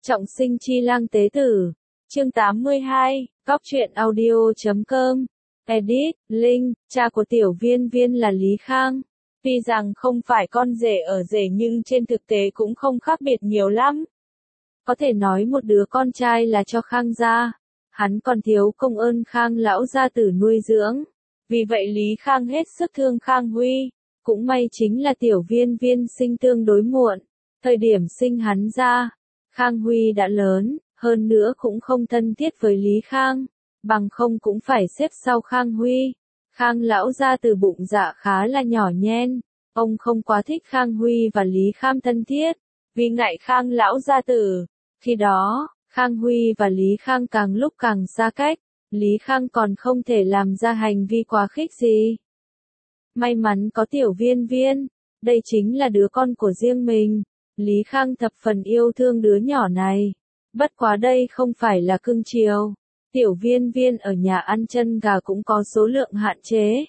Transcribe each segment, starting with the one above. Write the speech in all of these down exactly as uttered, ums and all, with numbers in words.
Trọng sinh chi lang tế tử. Chương tám mươi hai, Góc truyện audio chấm com. Edit, Linh, cha của Tiểu Viên Viên là Lý Khang. Tuy rằng không phải con rể ở rể nhưng trên thực tế cũng không khác biệt nhiều lắm. Có thể nói một đứa con trai là cho Khang gia. Hắn còn thiếu công ơn Khang lão gia tử nuôi dưỡng. Vì vậy Lý Khang hết sức thương Khang Huy. Cũng may chính là Tiểu Viên Viên sinh tương đối muộn. Thời điểm sinh hắn ra, Khang Huy đã lớn, hơn nữa cũng không thân thiết với Lý Khang, bằng không cũng phải xếp sau Khang Huy. Khang lão gia từ bụng dạ khá là nhỏ nhen, ông không quá thích Khang Huy và Lý Khang thân thiết, vì ngại Khang lão gia tử. Khi đó, Khang Huy và Lý Khang càng lúc càng xa cách, Lý Khang còn không thể làm ra hành vi quá khích gì. May mắn có Tiểu Viên Viên, đây chính là đứa con của riêng mình. Lý Khang thập phần yêu thương đứa nhỏ này. Bất quá đây không phải là cưng chiều. Tiểu Viên Viên ở nhà ăn chân gà cũng có số lượng hạn chế.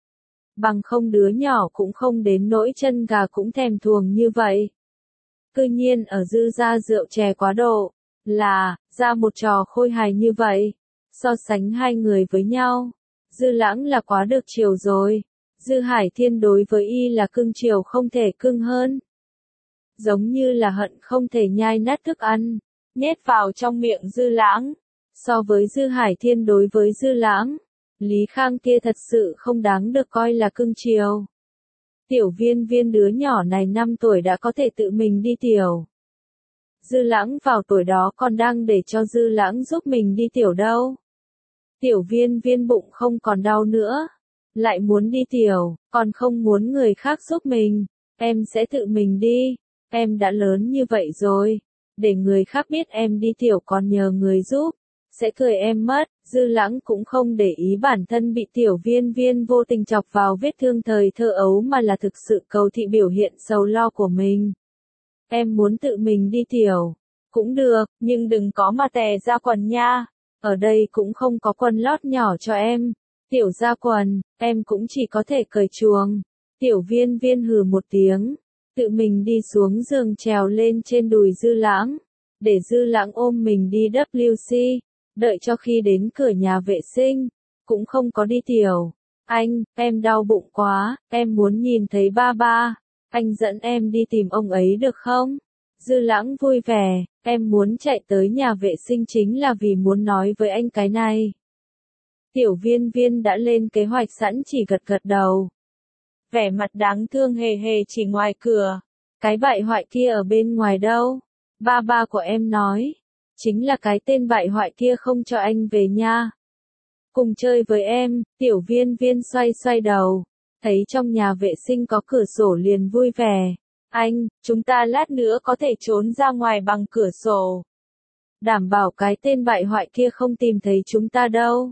Bằng không đứa nhỏ cũng không đến nỗi chân gà cũng thèm thuồng như vậy. Cư nhiên ở Dư gia rượu chè quá độ, là, ra một trò khôi hài như vậy. So sánh hai người với nhau, Dư Lãng là quá được chiều rồi. Dư Hải Thiên đối với y là cưng chiều không thể cưng hơn. Giống như là hận không thể nhai nát thức ăn, nhét vào trong miệng Dư Lãng. So với Dư Hải Thiên đối với Dư Lãng, Lý Khang kia thật sự không đáng được coi là cưng chiều. Tiểu Viên Viên đứa nhỏ này năm tuổi đã có thể tự mình đi tiểu. Dư Lãng vào tuổi đó còn đang để cho Dư Lãng giúp mình đi tiểu đâu. Tiểu Viên Viên bụng không còn đau nữa, lại muốn đi tiểu, còn không muốn người khác giúp mình, em sẽ tự mình đi. Em đã lớn như vậy rồi, để người khác biết em đi tiểu còn nhờ người giúp, sẽ cười em mất. Dư Lãng cũng không để ý bản thân bị Tiểu Viên Viên vô tình chọc vào vết thương thời thơ ấu mà là thực sự cầu thị biểu hiện sầu lo của mình. Em muốn tự mình đi tiểu, cũng được, nhưng đừng có mà tè ra quần nha, ở đây cũng không có quần lót nhỏ cho em. Tiểu ra quần, em cũng chỉ có thể cởi chuồng. Tiểu Viên Viên hừ một tiếng, tự mình đi xuống giường trèo lên trên đùi Dư Lãng, để Dư Lãng ôm mình đi W C, đợi cho khi đến cửa nhà vệ sinh, cũng không có đi tiểu. Anh, em đau bụng quá, em muốn nhìn thấy ba ba, anh dẫn em đi tìm ông ấy được không? Dư Lãng vui vẻ, em muốn chạy tới nhà vệ sinh chính là vì muốn nói với anh cái này. Tiểu Viên Viên đã lên kế hoạch sẵn chỉ gật gật đầu. Vẻ mặt đáng thương hề hề chỉ ngoài cửa. Cái bại hoại kia ở bên ngoài đâu? Ba ba của em nói. Chính là cái tên bại hoại kia không cho anh về nha. Cùng chơi với em. Tiểu Viên Viên xoay xoay đầu. Thấy trong nhà vệ sinh có cửa sổ liền vui vẻ. Anh, chúng ta lát nữa có thể trốn ra ngoài bằng cửa sổ. Đảm bảo cái tên bại hoại kia không tìm thấy chúng ta đâu.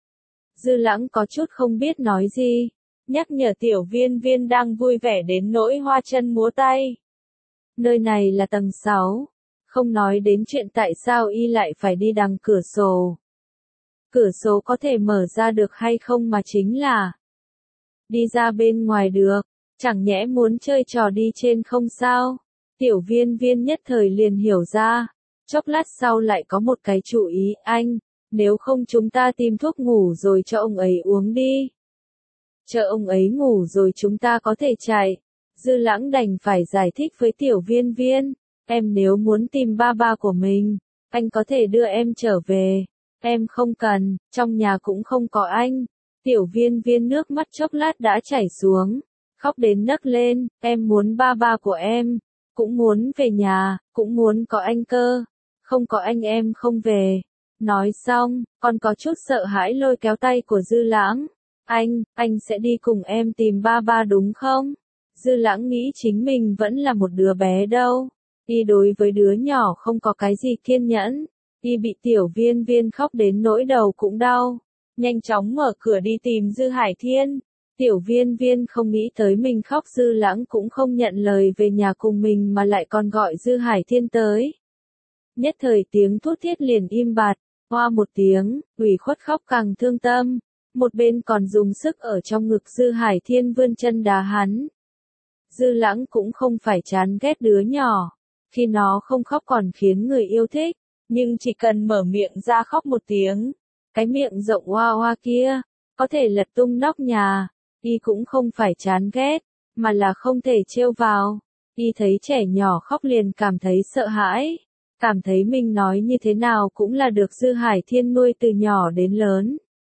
Dư Lãng có chút không biết nói gì. Nhắc nhở Tiểu Viên Viên đang vui vẻ đến nỗi hoa chân múa tay. Nơi này là tầng sáu, không nói đến chuyện tại sao y lại phải đi đằng cửa sổ. Cửa sổ có thể mở ra được hay không mà chính là đi ra bên ngoài được, chẳng nhẽ muốn chơi trò đi trên không sao. Tiểu Viên Viên nhất thời liền hiểu ra, chốc lát sau lại có một cái chủ ý. Anh, nếu không chúng ta tìm thuốc ngủ rồi cho ông ấy uống đi. Chờ ông ấy ngủ rồi chúng ta có thể chạy. Dư Lãng đành phải giải thích với Tiểu Viên Viên, em nếu muốn tìm ba ba của mình, anh có thể đưa em trở về. Em không cần, trong nhà cũng không có anh. Tiểu Viên Viên nước mắt chốc lát đã chảy xuống, khóc đến nấc lên, em muốn ba ba của em, cũng muốn về nhà, cũng muốn có anh cơ. Không có anh em không về. Nói xong, còn có chút sợ hãi lôi kéo tay của Dư Lãng. Anh, anh sẽ đi cùng em tìm ba ba đúng không? Dư Lãng nghĩ chính mình vẫn là một đứa bé đâu. Y đối với đứa nhỏ không có cái gì kiên nhẫn. Y bị Tiểu Viên Viên khóc đến nỗi đầu cũng đau. Nhanh chóng mở cửa đi tìm Dư Hải Thiên. Tiểu Viên Viên không nghĩ tới mình khóc Dư Lãng cũng không nhận lời về nhà cùng mình mà lại còn gọi Dư Hải Thiên tới. Nhất thời tiếng thút thít liền im bặt. Hoa một tiếng, ủy khuất khóc càng thương tâm. Một bên còn dùng sức ở trong ngực Dư Hải Thiên vươn chân đá hắn. Dư Lãng cũng không phải chán ghét đứa nhỏ. Khi nó không khóc còn khiến người yêu thích, nhưng chỉ cần mở miệng ra khóc một tiếng, cái miệng rộng hoa hoa kia, có thể lật tung nóc nhà, y cũng không phải chán ghét, mà là không thể trêu vào. Y thấy trẻ nhỏ khóc liền cảm thấy sợ hãi, cảm thấy mình nói như thế nào cũng là được Dư Hải Thiên nuôi từ nhỏ đến lớn.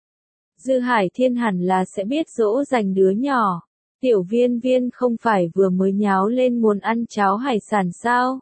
Dư Hải Thiên hẳn là sẽ biết dỗ dành đứa nhỏ. Tiểu Viên Viên không phải vừa mới nháo lên muốn ăn cháo hải sản sao?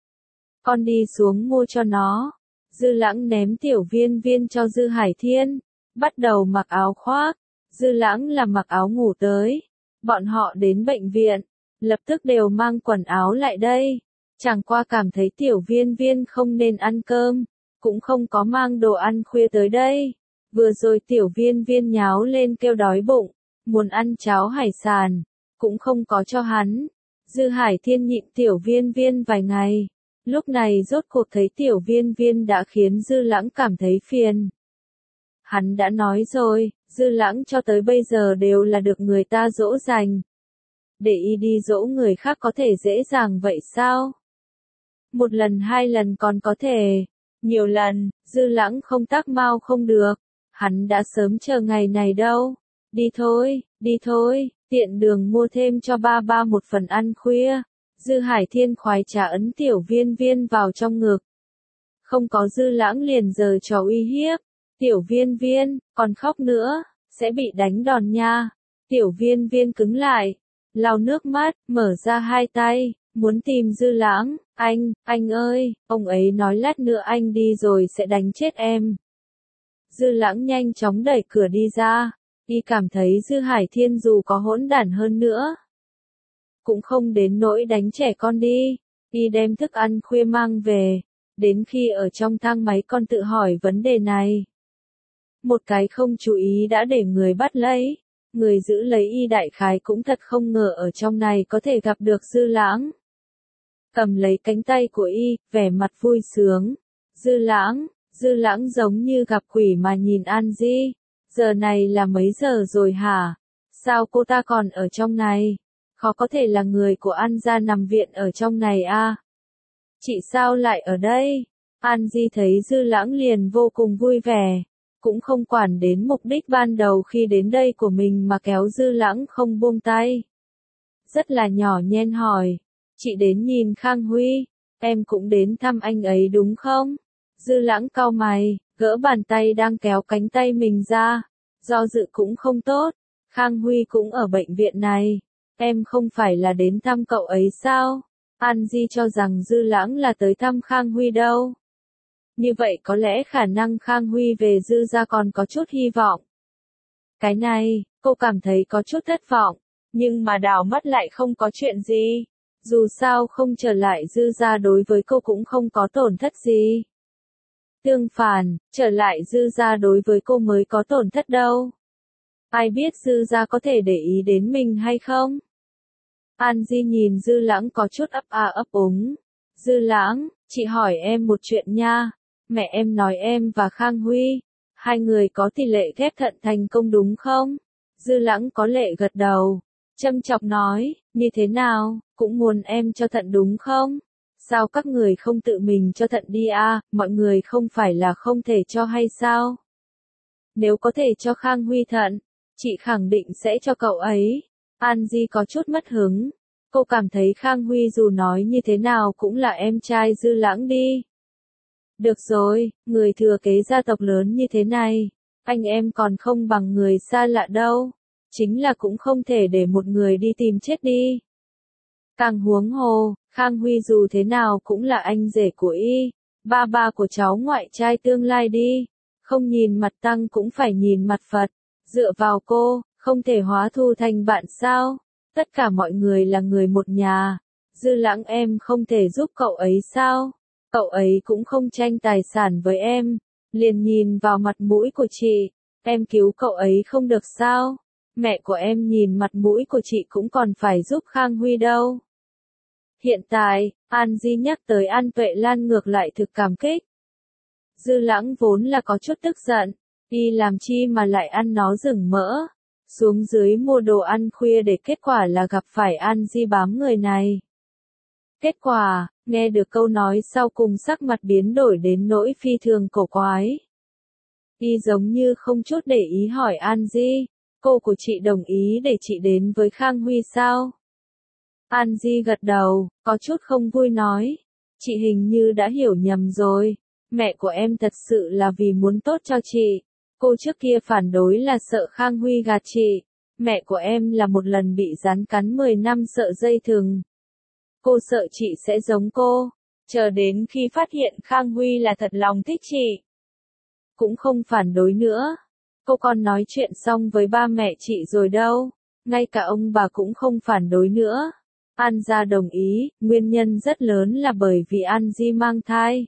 Con đi xuống mua cho nó. Dư Lãng ném Tiểu Viên Viên cho Dư Hải Thiên, bắt đầu mặc áo khoác. Dư Lãng là mặc áo ngủ tới. Bọn họ đến bệnh viện, lập tức đều mang quần áo lại đây. Chẳng qua cảm thấy Tiểu Viên Viên không nên ăn cơm, cũng không có mang đồ ăn khuya tới đây. Vừa rồi Tiểu Viên Viên nháo lên kêu đói bụng, muốn ăn cháo hải sản, cũng không có cho hắn. Dư Hải Thiên nhịn Tiểu Viên Viên vài ngày, lúc này rốt cuộc thấy Tiểu Viên Viên đã khiến Dư Lãng cảm thấy phiền. Hắn đã nói rồi, Dư Lãng cho tới bây giờ đều là được người ta dỗ dành. Để y đi dỗ người khác có thể dễ dàng vậy sao? Một lần hai lần còn có thể, nhiều lần, Dư Lãng không tác mau không được. Hắn đã sớm chờ ngày này đâu. Đi thôi, đi thôi, tiện đường mua thêm cho ba ba một phần ăn khuya. Dư Hải Thiên khoái trá ấn Tiểu Viên Viên vào trong ngực. Không có Dư Lãng liền giờ trò uy hiếp. Tiểu Viên Viên, còn khóc nữa, sẽ bị đánh đòn nha. Tiểu Viên Viên cứng lại, lau nước mắt, mở ra hai tay, muốn tìm Dư Lãng. Anh, anh ơi, ông ấy nói lát nữa anh đi rồi sẽ đánh chết em. Dư Lãng nhanh chóng đẩy cửa đi ra, y cảm thấy Dư Hải Thiên dù có hỗn đản hơn nữa, cũng không đến nỗi đánh trẻ con đi. Y đem thức ăn khuya mang về, đến khi ở trong thang máy con tự hỏi vấn đề này. Một cái không chú ý đã để người bắt lấy, người giữ lấy y đại khái cũng thật không ngờ ở trong này có thể gặp được Dư Lãng. Cầm lấy cánh tay của y, vẻ mặt vui sướng. Dư Lãng, Dư Lãng giống như gặp quỷ mà nhìn An Di. Giờ này là mấy giờ rồi hả? Sao cô ta còn ở trong này? Khó có thể là người của An gia nằm viện ở trong này à? Chị sao lại ở đây? An Di thấy Dư Lãng liền vô cùng vui vẻ, cũng không quản đến mục đích ban đầu khi đến đây của mình mà kéo Dư Lãng không buông tay. Rất là nhỏ nhen hỏi, chị đến nhìn Khang Huy, em cũng đến thăm anh ấy đúng không? Dư Lãng cau mày, gỡ bàn tay đang kéo cánh tay mình ra, do dự cũng không tốt, Khang Huy cũng ở bệnh viện này, em không phải là đến thăm cậu ấy sao? An Di cho rằng Dư Lãng là tới thăm Khang Huy đâu. Như vậy có lẽ khả năng Khang Huy về Dư gia còn có chút hy vọng. Cái này, cô cảm thấy có chút thất vọng, nhưng mà đảo mắt lại không có chuyện gì. Dù sao không trở lại Dư gia đối với cô cũng không có tổn thất gì. Tương phản, trở lại Dư gia đối với cô mới có tổn thất đâu. Ai biết Dư gia có thể để ý đến mình hay không? An Di nhìn Dư Lãng có chút ấp a ấp úng. Dư Lãng, chị hỏi em một chuyện nha. Mẹ em nói em và Khang Huy, hai người có tỷ lệ ghép thận thành công đúng không? Dư Lãng có lệ gật đầu, châm chọc nói, như thế nào, cũng muốn em cho thận đúng không? Sao các người không tự mình cho thận đi à, mọi người không phải là không thể cho hay sao? Nếu có thể cho Khang Huy thận, chị khẳng định sẽ cho cậu ấy. An Di có chút mất hứng, cô cảm thấy Khang Huy dù nói như thế nào cũng là em trai Dư Lãng đi. Được rồi, người thừa kế gia tộc lớn như thế này, anh em còn không bằng người xa lạ đâu, chính là cũng không thể để một người đi tìm chết đi. Càng huống hồ, Khang Huy dù thế nào cũng là anh rể của y, ba ba của cháu ngoại trai tương lai đi, không nhìn mặt tăng cũng phải nhìn mặt Phật, dựa vào cô, không thể hóa thù thành bạn sao, tất cả mọi người là người một nhà, Dư Lãng em không thể giúp cậu ấy sao, cậu ấy cũng không tranh tài sản với em, liền nhìn vào mặt mũi của chị, em cứu cậu ấy không được sao, mẹ của em nhìn mặt mũi của chị cũng còn phải giúp Khang Huy đâu. Hiện tại, An Di nhắc tới An Tuệ Lan ngược lại thực cảm kích. Dư Lãng vốn là có chút tức giận, đi làm chi mà lại ăn nó rừng mỡ, xuống dưới mua đồ ăn khuya để kết quả là gặp phải An Di bám người này. Kết quả, nghe được câu nói sau cùng sắc mặt biến đổi đến nỗi phi thường cổ quái. Y giống như không chút để ý hỏi An Di, cô của chị đồng ý để chị đến với Khang Huy sao? An Di gật đầu, có chút không vui nói, chị hình như đã hiểu nhầm rồi, mẹ của em thật sự là vì muốn tốt cho chị. Cô trước kia phản đối là sợ Khang Huy gạt chị, mẹ của em là một lần bị rắn cắn mười năm sợ dây thừng. Cô sợ chị sẽ giống cô, chờ đến khi phát hiện Khang Huy là thật lòng thích chị. Cũng không phản đối nữa. Cô còn nói chuyện xong với ba mẹ chị rồi đâu, ngay cả ông bà cũng không phản đối nữa. An gia đồng ý, nguyên nhân rất lớn là bởi vì An Di mang thai.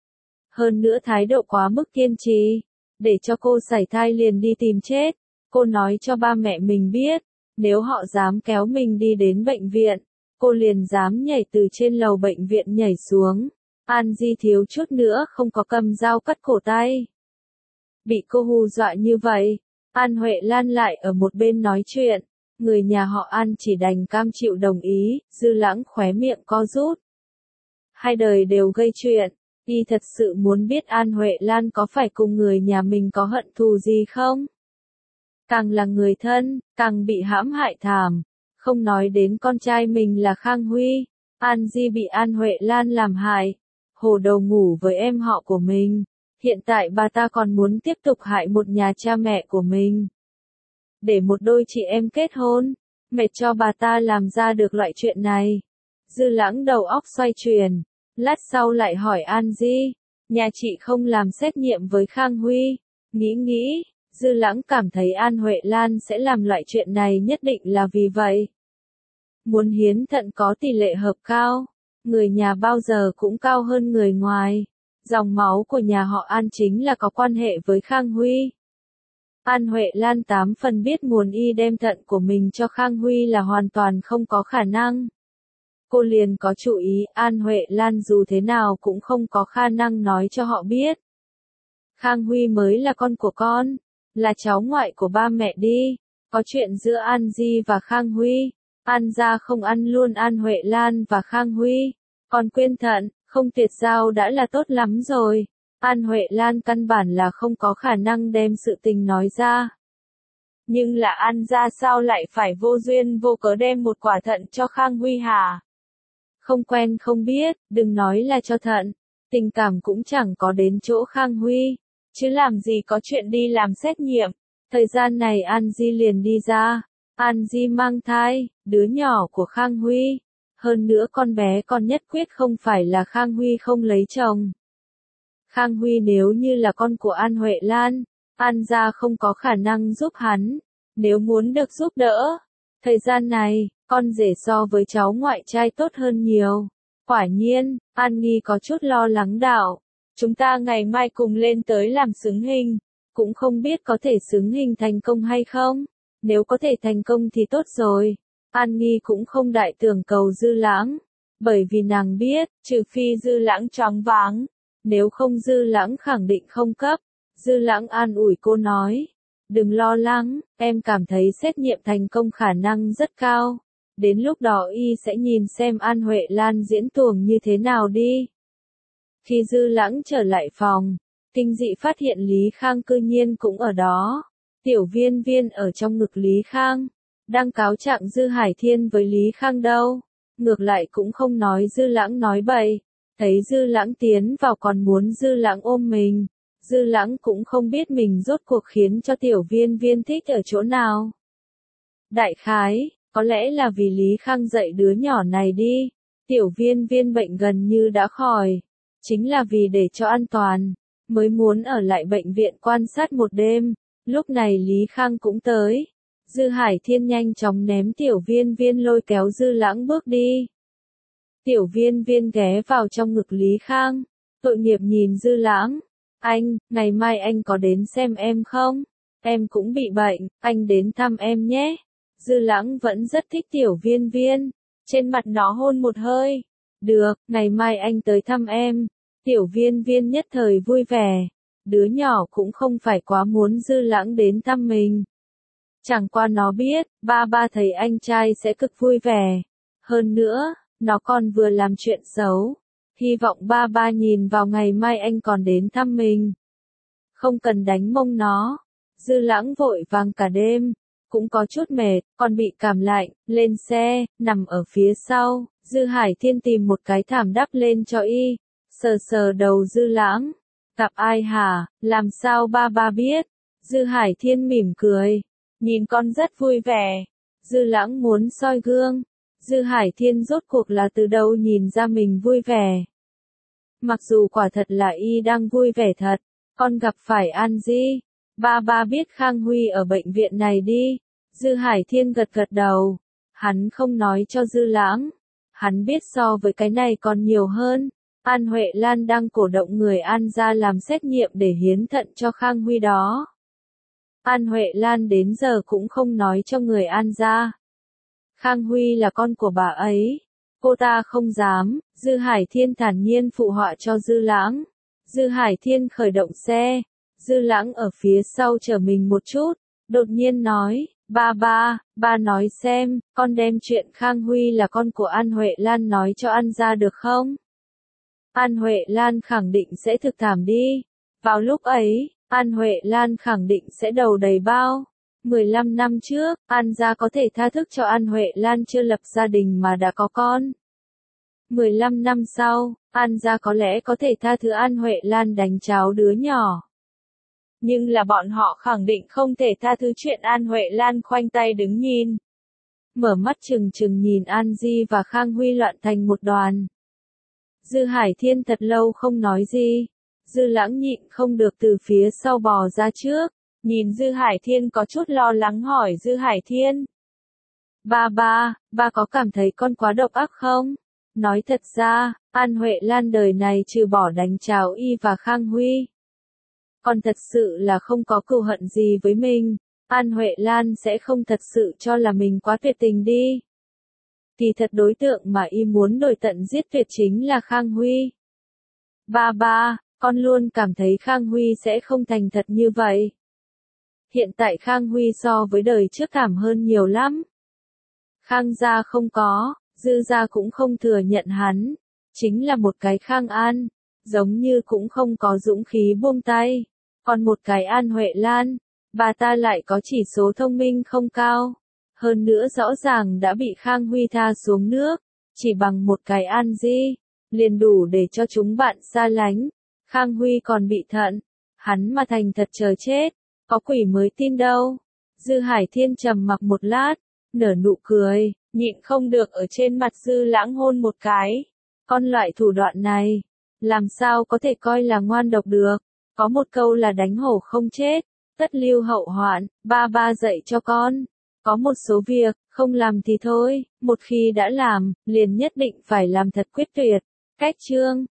Hơn nữa thái độ quá mức kiên trì, để cho cô sảy thai liền đi tìm chết. Cô nói cho ba mẹ mình biết, nếu họ dám kéo mình đi đến bệnh viện, cô liền dám nhảy từ trên lầu bệnh viện nhảy xuống. An Di thiếu chút nữa không có cầm dao cắt cổ tay. Bị cô hù dọa như vậy, An Huệ Lan lại ở một bên nói chuyện, người nhà họ An chỉ đành cam chịu đồng ý. Dư Lãng khóe miệng co rút. Hai đời đều gây chuyện, y thật sự muốn biết An Huệ Lan có phải cùng người nhà mình có hận thù gì không? Càng là người thân, càng bị hãm hại thảm, không nói đến con trai mình là Khang Huy, An Di bị An Huệ Lan làm hại, hồ đồ ngủ với em họ của mình. Hiện tại bà ta còn muốn tiếp tục hại một nhà cha mẹ của mình. Để một đôi chị em kết hôn, mệt cho bà ta làm ra được loại chuyện này. Dư Lãng đầu óc xoay chuyển, lát sau lại hỏi An Di, nhà chị không làm xét nghiệm với Khang Huy. Nghĩ nghĩ, Dư Lãng cảm thấy An Huệ Lan sẽ làm loại chuyện này nhất định là vì vậy. Muốn hiến thận có tỷ lệ hợp cao, người nhà bao giờ cũng cao hơn người ngoài. Dòng máu của nhà họ An chính là có quan hệ với Khang Huy. An Huệ Lan tám phần biết muốn y đem thận của mình cho Khang Huy là hoàn toàn không có khả năng. Cô liền có chủ ý, An Huệ Lan dù thế nào cũng không có khả năng nói cho họ biết. Khang Huy mới là con của con, là cháu ngoại của ba mẹ đi. Có chuyện giữa An Di và Khang Huy, An gia không ăn luôn An Huệ Lan và Khang Huy. Còn quyên thận, không tuyệt giao đã là tốt lắm rồi. An Huệ Lan căn bản là không có khả năng đem sự tình nói ra. Nhưng là An gia sao lại phải vô duyên vô cớ đem một quả thận cho Khang Huy hả? Không quen không biết, đừng nói là cho thận, tình cảm cũng chẳng có đến chỗ Khang Huy, chứ làm gì có chuyện đi làm xét nghiệm. Thời gian này An Di liền đi ra, An Di mang thai, đứa nhỏ của Khang Huy. Hơn nữa con bé con nhất quyết không phải là Khang Huy không lấy chồng. Khang Huy nếu như là con của An Huệ Lan, An gia không có khả năng giúp hắn. Nếu muốn được giúp đỡ, thời gian này, con rể so với cháu ngoại trai tốt hơn nhiều. Quả nhiên, An Nghi có chút lo lắng đạo. Chúng ta ngày mai cùng lên tới làm xứng hình, cũng không biết có thể xứng hình thành công hay không. Nếu có thể thành công thì tốt rồi. An Nghi cũng không đại tưởng cầu Dư Lãng, bởi vì nàng biết, trừ phi Dư Lãng choáng váng, nếu không Dư Lãng khẳng định không cấp. Dư Lãng an ủi cô nói, đừng lo lắng, em cảm thấy xét nghiệm thành công khả năng rất cao. Đến lúc đó y sẽ nhìn xem An Huệ Lan diễn tuồng như thế nào đi. Khi Dư Lãng trở lại phòng, kinh dị phát hiện Lý Khang cư nhiên cũng ở đó. Tiểu Viên Viên ở trong ngực Lý Khang, đang cáo trạng Dư Hải Thiên với Lý Khang đâu. Ngược lại cũng không nói Dư Lãng nói bậy, thấy Dư Lãng tiến vào còn muốn Dư Lãng ôm mình. Dư Lãng cũng không biết mình rốt cuộc khiến cho Tiểu Viên Viên thích ở chỗ nào. Đại khái, có lẽ là vì Lý Khang dạy đứa nhỏ này đi. Tiểu Viên Viên bệnh gần như đã khỏi, chính là vì để cho an toàn, mới muốn ở lại bệnh viện quan sát một đêm. Lúc này Lý Khang cũng tới. Dư Hải Thiên nhanh chóng ném Tiểu Viên Viên lôi kéo Dư Lãng bước đi. Tiểu Viên Viên ghé vào trong ngực Lý Khang, tội nghiệp nhìn Dư Lãng. Anh, ngày mai anh có đến xem em không? Em cũng bị bệnh, anh đến thăm em nhé. Dư Lãng vẫn rất thích Tiểu Viên Viên, trên mặt nó hôn một hơi. Được, ngày mai anh tới thăm em. Tiểu Viên Viên nhất thời vui vẻ. Đứa nhỏ cũng không phải quá muốn Dư Lãng đến thăm mình. Chẳng qua nó biết, ba ba thấy anh trai sẽ cực vui vẻ. Hơn nữa, nó còn vừa làm chuyện xấu. Hy vọng ba ba nhìn vào ngày mai anh còn đến thăm mình. Không cần đánh mông nó. Dư Lãng vội vàng cả đêm, cũng có chút mệt, còn bị cảm lạnh, lên xe, nằm ở phía sau. Dư Hải Thiên tìm một cái thảm đắp lên cho y, sờ sờ đầu Dư Lãng. Gặp ai hả, làm sao ba ba biết? Dư Hải Thiên mỉm cười, nhìn con rất vui vẻ. Dư Lãng muốn soi gương. Dư Hải Thiên rốt cuộc là từ đâu nhìn ra mình vui vẻ. Mặc dù quả thật là y đang vui vẻ thật, con gặp phải An Di. Ba ba biết Khang Huy ở bệnh viện này đi. Dư Hải Thiên gật gật đầu. Hắn không nói cho Dư Lãng. Hắn biết so với cái này còn nhiều hơn. An Huệ Lan đang cổ động người An gia làm xét nghiệm để hiến thận cho Khang Huy đó. An Huệ Lan đến giờ cũng không nói cho người An gia. Khang Huy là con của bà ấy. Cô ta không dám. Dư Hải Thiên thản nhiên phụ họa cho Dư Lãng. Dư Hải Thiên khởi động xe. Dư Lãng ở phía sau chờ mình một chút. Đột nhiên nói, ba ba, ba nói xem, con đem chuyện Khang Huy là con của An Huệ Lan nói cho An gia được không? An Huệ Lan khẳng định sẽ thực thảm đi. Vào lúc ấy, An Huệ Lan khẳng định sẽ đầu đầy bao. mười lăm năm trước, An gia có thể tha thứ cho An Huệ Lan chưa lập gia đình mà đã có con. mười lăm năm sau, An gia có lẽ có thể tha thứ An Huệ Lan đánh cháo đứa nhỏ. Nhưng là bọn họ khẳng định không thể tha thứ chuyện An Huệ Lan khoanh tay đứng nhìn. Mở mắt trừng trừng nhìn An Di và Khang Huy loạn thành một đoàn. Dư Hải Thiên thật lâu không nói gì. Dư Lãng nhịn không được từ phía sau bò ra trước. Nhìn Dư Hải Thiên có chút lo lắng hỏi Dư Hải Thiên. Ba ba, ba có cảm thấy con quá độc ác không? Nói thật ra, An Huệ Lan đời này trừ bỏ đánh cháo y và Khang Huy. Con thật sự là không có cừu hận gì với mình. An Huệ Lan sẽ không thật sự cho là mình quá tuyệt tình đi. Kỳ thật đối tượng mà y muốn đuổi tận giết tuyệt chính là Khang Huy. Ba ba, con luôn cảm thấy Khang Huy sẽ không thành thật như vậy. Hiện tại Khang Huy so với đời trước thảm hơn nhiều lắm. Khang gia không có, Dư gia cũng không thừa nhận hắn. Chính là một cái Khang An, giống như cũng không có dũng khí buông tay. Còn một cái An Huệ Lan, bà ta lại có chỉ số thông minh không cao. Hơn nữa rõ ràng đã bị Khang Huy tha xuống nước. Chỉ bằng một cái An Di, liền đủ để cho chúng bạn xa lánh. Khang Huy còn bị thận. Hắn mà thành thật chờ chết. Có quỷ mới tin đâu. Dư Hải Thiên trầm mặc một lát, nở nụ cười, nhịn không được ở trên mặt Dư Lãng hôn một cái. Con loại thủ đoạn này, làm sao có thể coi là ngoan độc được. Có một câu là đánh hổ không chết, tất lưu hậu hoạn, ba ba dạy cho con. Có một số việc, không làm thì thôi, một khi đã làm, liền nhất định phải làm thật quyết tuyệt. Cách chương